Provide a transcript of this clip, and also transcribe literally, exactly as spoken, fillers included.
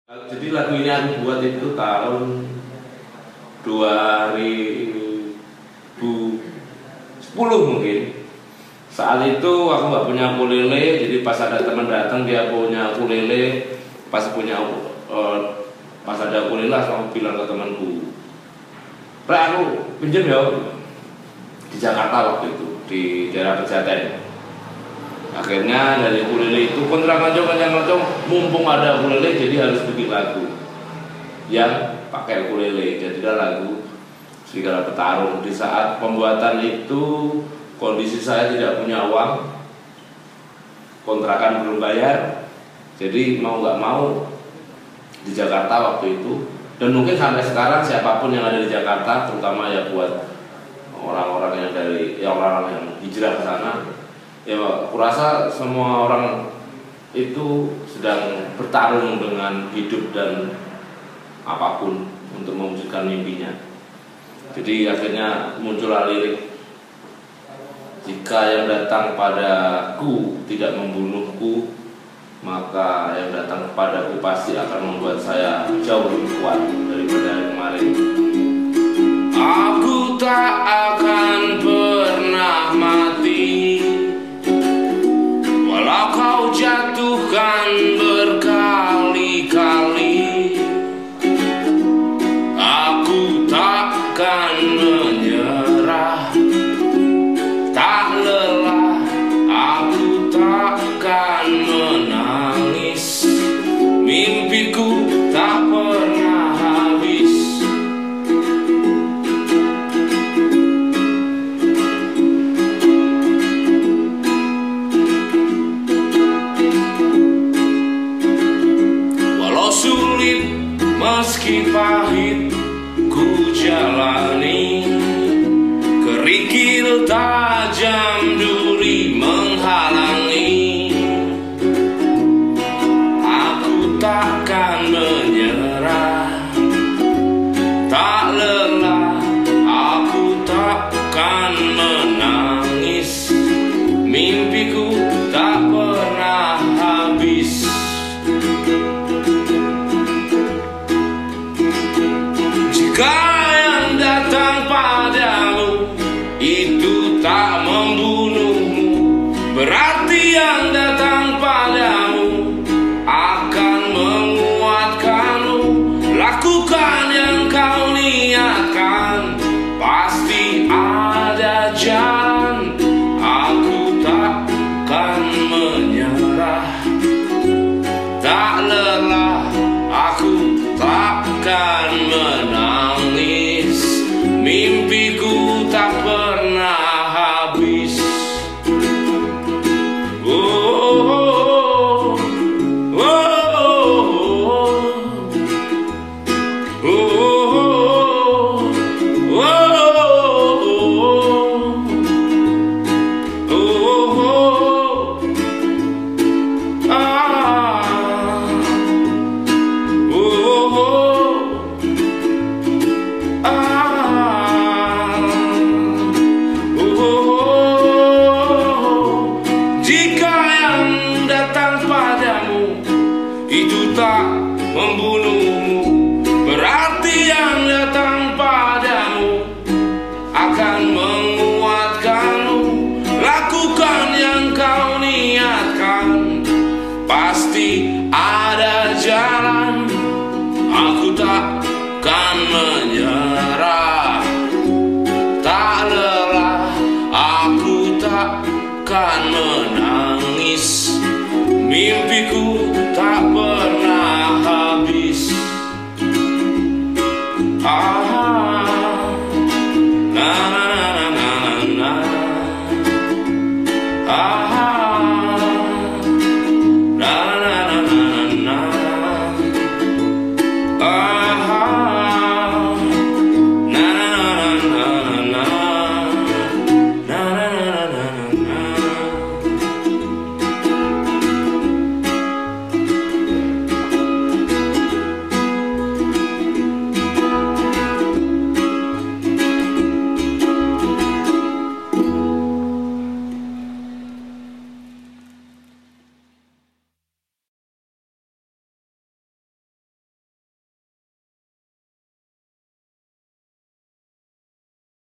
Jadi lagu ini aku buat itu tahun dua ribu sepuluh mungkin. Saat itu aku nggak punya ukulele, jadi pas ada teman datang dia punya ukulele, pas punya uh, pas ada ukulele langsung bilang ke temanku, "Rek, aku pinjam ya." Di Jakarta waktu itu, di daerah Pejaten. Akhirnya dari ukulele itu kontrakan kencang-kencang, mumpung ada ukulele jadi harus bikin lagu yang pakai ukulele. Jadilah lagu Serigala Petarung. Di saat pembuatan itu kondisi saya tidak punya uang, kontrakan belum bayar, jadi mau nggak mau di Jakarta waktu itu, dan mungkin sampai sekarang siapapun yang ada di Jakarta, terutama ya buat orang-orang yang dari ya orang-orang yang hijrah ke sana, ya aku rasa semua orang itu sedang bertarung dengan hidup dan apapun untuk mewujudkan mimpinya. Jadi akhirnya muncullah lirik, "Jika yang datang padaku tidak membunuhku, maka yang datang kepadaku pasti akan membuat saya jauh lebih kuat daripada yang kemarin. Aku tak akan pernah mati, walau kau jatuhkan berkali-kali. Aku takkan menyerah, tak lelah, aku takkan menangis. Mimpiku tak pernah habis." Walau sulit meski pahit ku jalani, kerikil tajam duri menghalangi. Aku takkan menyerah, tak lelah, aku takkan menangis. Mimpiku tak pernah habis. Jika yang datang padamu itu tak membunuhmu, berarti yang datang padamu akan menguatkanmu. Lakukan yang kau niatkan, pasti ada jalan. Aku takkan menyerah, tak lelah, aku takkan menangis. Mimpiku tak pernah habis. Oh, oh, oh, oh, oh, oh, ah, jika yang datang padamu itu tak membunuhmu, berarti yang datang padamu akan menguatkanmu. Lakukan yang kau niatkan, pasti ada jalan. Aku takkan menyerah, tak lelah, aku takkan menangis. Mimpiku tak